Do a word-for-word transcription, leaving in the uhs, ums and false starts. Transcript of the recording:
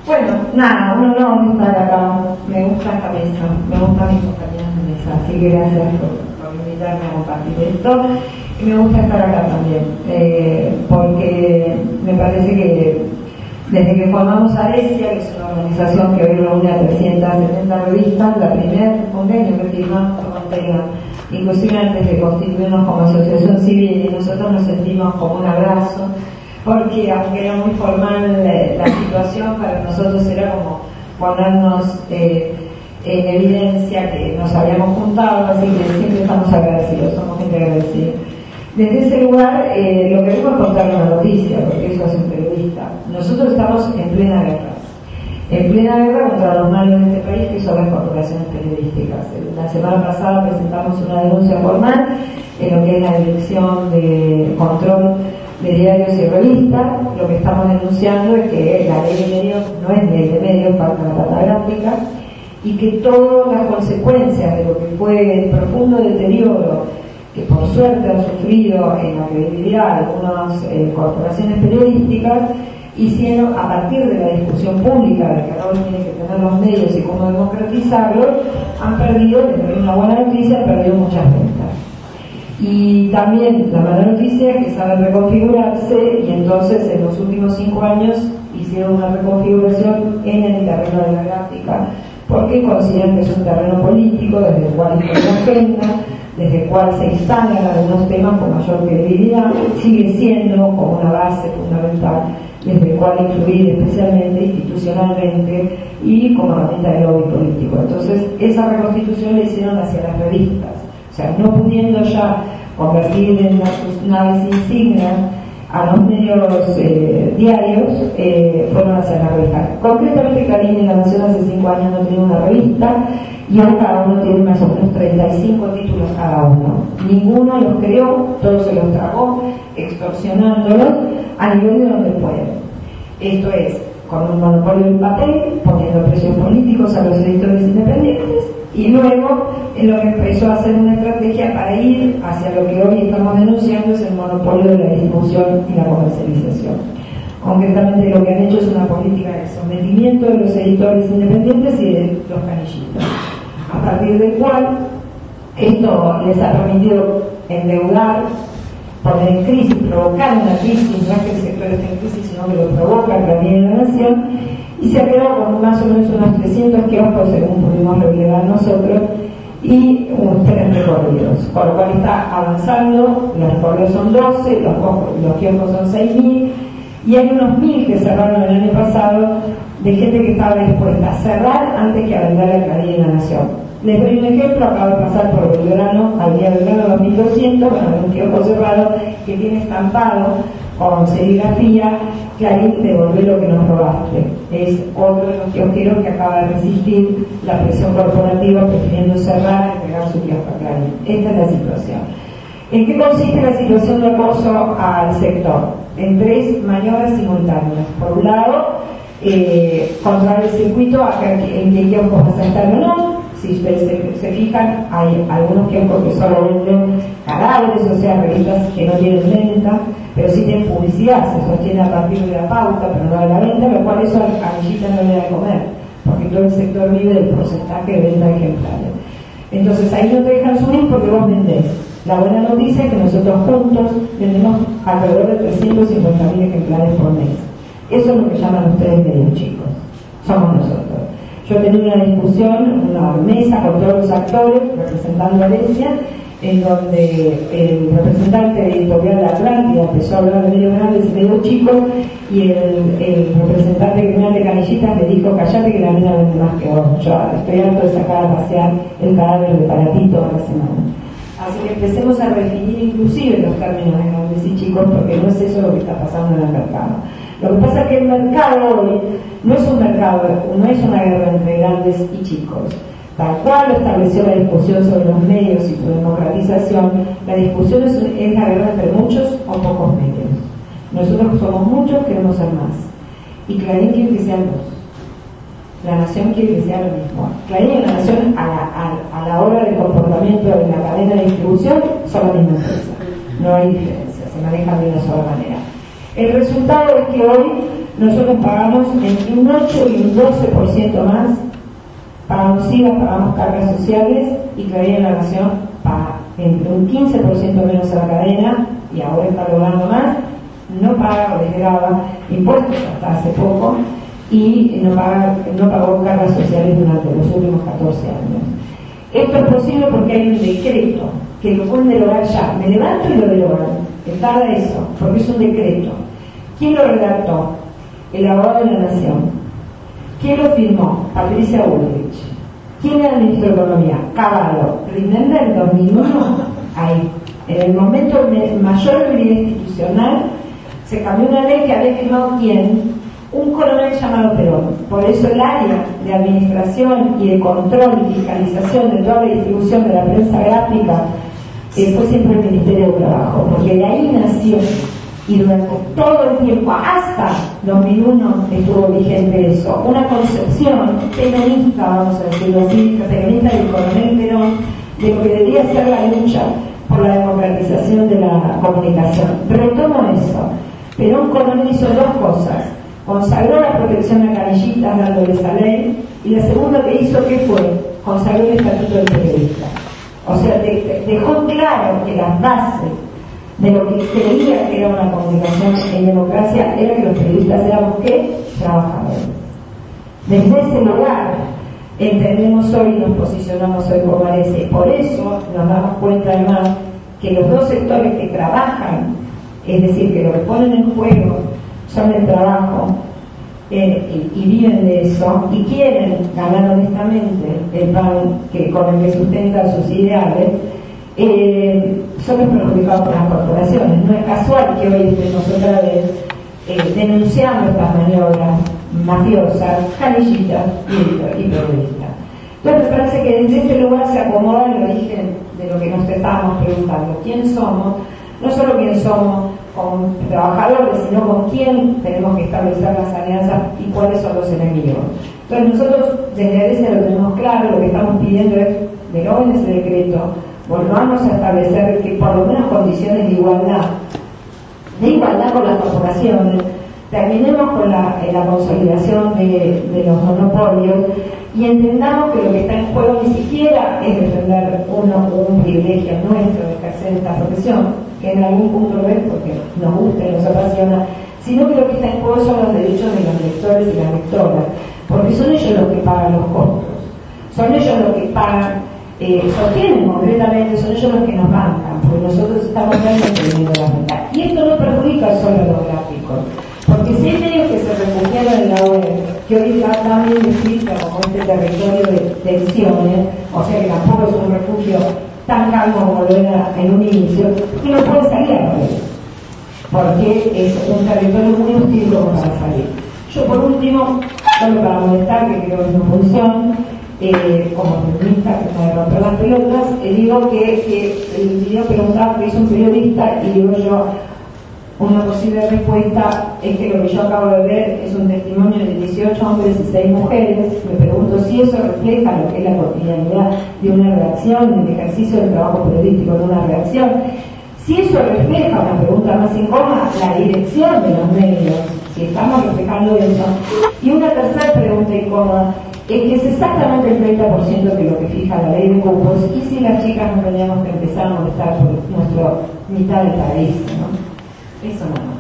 Bueno, nada, un honor estar acá. Me gusta esta mesa, me gustan mis compañeros de mesa, así que gracias por, por invitarme a compartir esto. Y me gusta estar acá también, eh, porque me parece que desde que formamos Aresia, que es una organización que hoy reúne a trescientas setenta revistas, la primer convenio que firmamos con Ortega, inclusive antes de constituirnos como asociación civil, y nosotros nos sentimos como un abrazo, porque aunque era muy formal eh, la situación, para nosotros era como ponernos eh, en evidencia que nos habíamos juntado, así que siempre estamos agradecidos, somos gente agradecida. Desde ese lugar eh, lo queremos contar una noticia, porque eso hace un periodista. Nosotros estamos en plena guerra, en plena guerra contra los males de este país, que son las corporaciones periodísticas. La semana pasada presentamos una denuncia formal en lo que es la Dirección de Control de Diarios y Revistas. Lo que estamos denunciando es que la ley de medios no es ley de medios, falta la pata gráfica, y que todas las consecuencias de lo que fue el profundo deterioro que por suerte han sufrido en la credibilidad algunas eh, corporaciones periodísticas, hicieron, a partir de la discusión pública de que ahora tiene que tener los medios y cómo democratizarlos, han perdido, desde una buena noticia, han perdido muchas ventas. Y también la mala noticia es que saben reconfigurarse, y entonces en los últimos cinco años hicieron una reconfiguración en el terreno de la gráfica, porque consideran que es un terreno político desde el cual hay una agenda, desde el cual se instalan algunos temas con mayor credibilidad, sigue siendo como una base fundamental desde el cual influir especialmente institucionalmente y como herramienta de lobby político. Entonces esa reconstitución la hicieron hacia las revistas, o sea, no pudiendo ya convertir en sus naves insignias a los medios eh, diarios, eh, fueron hacia la revista. Concretamente, Clarín y La Nación hace cinco años no tenía una revista, y ahora cada uno tiene más o menos treinta y cinco títulos cada uno. Ninguno los creó, todos se los tragó, extorsionándolos a nivel de donde pueden. Esto es, con un monopolio del papel, poniendo precios políticos a los editores independientes, y luego en lo que empezó a hacer una estrategia para ir hacia lo que hoy estamos denunciando, es el monopolio de la distribución y la comercialización. Concretamente lo que han hecho es una política de sometimiento de los editores independientes y de los canillitos, a partir del cual esto les ha permitido endeudar, poner en crisis, provocar una crisis. No es que el sector esté en crisis, sino que lo provoca Clarín y La Nación, y se ha quedado con más o menos unos trescientos kioscos, según pudimos relevar nosotros, y unos tres recorridos, por lo cual está avanzando. Los recorridos son doce, los, los kioscos son seis mil, y hay unos mil que cerraron el año pasado, de gente que estaba dispuesta a cerrar antes que a vender a Clarín y La Nación. Les doy un ejemplo, acabo de pasar por Belgrano, al día Belgrano dos mil doscientos, bueno, un kiosco cerrado que tiene estampado con serigrafía: Clarín, devolvé lo que nos robaste. Es otro de los kiosqueros que acaba de resistir la presión corporativa, prefiriendo cerrar y entregar su kiosco a Clarín. Esta es la situación. ¿En qué consiste la situación de acoso al sector? En tres maniobras simultáneas. Por un lado, eh, controlar el circuito, en qué kioscos vas a estar o no. Si ustedes se, se fijan, hay algunos kioscos que solo venden cadáveres, o sea, revistas que no tienen venta, pero sí tienen publicidad, se sostiene a partir de la pauta, pero no de la venta, lo cual eso a Canillita no le da de comer, porque todo el sector vive del porcentaje de venta de ejemplares. Entonces ahí no te dejan subir porque vos vendés. La buena noticia es que nosotros juntos vendemos alrededor de trescientos cincuenta mil ejemplares por mes. Eso es lo que llaman ustedes medios chicos, somos nosotros. Yo tenía una discusión, una mesa con todos los actores representando a Aresia, en donde el representante de Editorial Atlántida empezó a hablar de medios grandes y medios chicos, y el, el representante criminal de Canillitas le dijo: callate que la mina vende más que vos. Yo estoy harto de sacar a pasear el cadáver de Paratito a la semana. Así que empecemos a definir inclusive los términos de grandes y chicos, porque no es eso lo que está pasando en el mercado. Lo que pasa es que el mercado hoy no es un mercado, no es una guerra entre grandes y chicos. Tal cual lo estableció la discusión sobre los medios y su democratización, la discusión es, es la guerra entre muchos o pocos medios. Nosotros somos muchos, queremos ser más. Y Clarín quiere que sean dos. La Nación quiere que sea lo mismo. Clarín y La Nación, a la, a, a la hora del comportamiento de la cadena de distribución, son la misma empresa. No hay diferencia, se manejan de una sola manera. El resultado es que hoy nosotros pagamos entre un ocho y un doce por ciento más, pagamos S I V A, pagamos cargas sociales, y Clarín en la Nación paga entre un quince por ciento menos a la cadena, y ahora está logrando más, no paga o desgrava impuestos hasta hace poco, y no, paga, no pagó cargas sociales durante los últimos catorce años. Esto es posible porque hay un decreto que lo pueden derogar ya. Me levanto y lo derogan. Está eso, porque es un decreto. ¿Quién lo redactó? El abogado de la Nación. ¿Quién lo firmó? Patricia Bullrich. ¿Quién era el ministro de Economía? Cavallo. Rinenda en dos mil uno, ahí. En el momento de mayor debilidad institucional, se cambió una ley que había firmado ¿quién? Un coronel llamado Perón. Por eso el área de administración y de control y fiscalización de toda la distribución de la prensa gráfica eh, fue siempre el Ministerio de Trabajo, porque de ahí nació, y durante todo el tiempo, hasta dos mil uno, estuvo vigente eso. Una concepción peronista, vamos a decirlo así, peronista del coronel Perón, de lo que debería ser la lucha por la democratización de la comunicación. Retomo eso. Perón coronel hizo dos cosas: consagró la protección a canillitas dándole esa ley, y la segunda que hizo, ¿qué fue? Consagró el estatuto del periodista. O sea, de, de, dejó claro que las bases de lo que creía que era una comunicación en democracia era que los periodistas éramos, ¿qué? Trabajadores. Desde ese lugar entendemos hoy y nos posicionamos hoy como parece. Por eso nos damos cuenta además que los dos sectores que trabajan, es decir, que lo que ponen en juego son el trabajo eh, y, y viven de eso y quieren ganar honestamente el pan que, con el que sustentan sus ideales, eh, son los perjudicados por las corporaciones. No es casual que hoy estemos otra vez eh, denunciando estas maniobras mafiosas, canillitas y, y periodistas. Entonces me parece que desde este lugar se acomoda el origen de lo que nos estábamos preguntando: ¿quién somos? No solo quién somos como trabajadores, sino con quién tenemos que establecer las alianzas y cuáles son los enemigos. Entonces nosotros desde Grecia lo tenemos claro, lo que estamos pidiendo es deroguen ese decreto, volvamos a establecer que por lo menos condiciones de igualdad, de igualdad con las corporaciones, terminemos con la, la consolidación de, de los monopolios y entendamos que lo que está en juego ni siquiera es defender uno un privilegio nuestro de ejercer esta profesión, que en algún punto lo es porque nos gusta y nos apasiona, sino que lo que está en juego son los derechos de los lectores y las lectoras, porque son ellos los que pagan los costos, son ellos los que pagan, eh, sostienen concretamente, son ellos los que nos bancan, porque nosotros estamos realmente teniendo la ventaja. Y esto no perjudica solo a los gráficos, porque si hay medios que se refugiaron en la web, que hoy está tan bien descrito como este territorio de tensiones, o sea que tampoco es un refugio tan calmo como lo era en un inicio, que no puede salir a la web, porque es un territorio muy hostil como para salir. Yo por último, solo para molestar, que creo que es una función, eh, como periodista que me romper las pelotas, eh, digo que, que el video preguntaba que es un periodista, y digo yo, una posible respuesta es que lo que yo acabo de ver es un testimonio de dieciocho hombres y seis mujeres. Me pregunto si eso refleja lo que es la cotidianidad de una redacción, del ejercicio del trabajo periodístico de una redacción. Si eso refleja, una pregunta más incómoda, la dirección de los medios, si estamos reflejando eso. Y una tercera pregunta incómoda es que es exactamente el treinta por ciento de lo que fija la ley de cupos, y si las chicas no teníamos que empezar a molestar por nuestra mitad del país, ¿no? Eso no.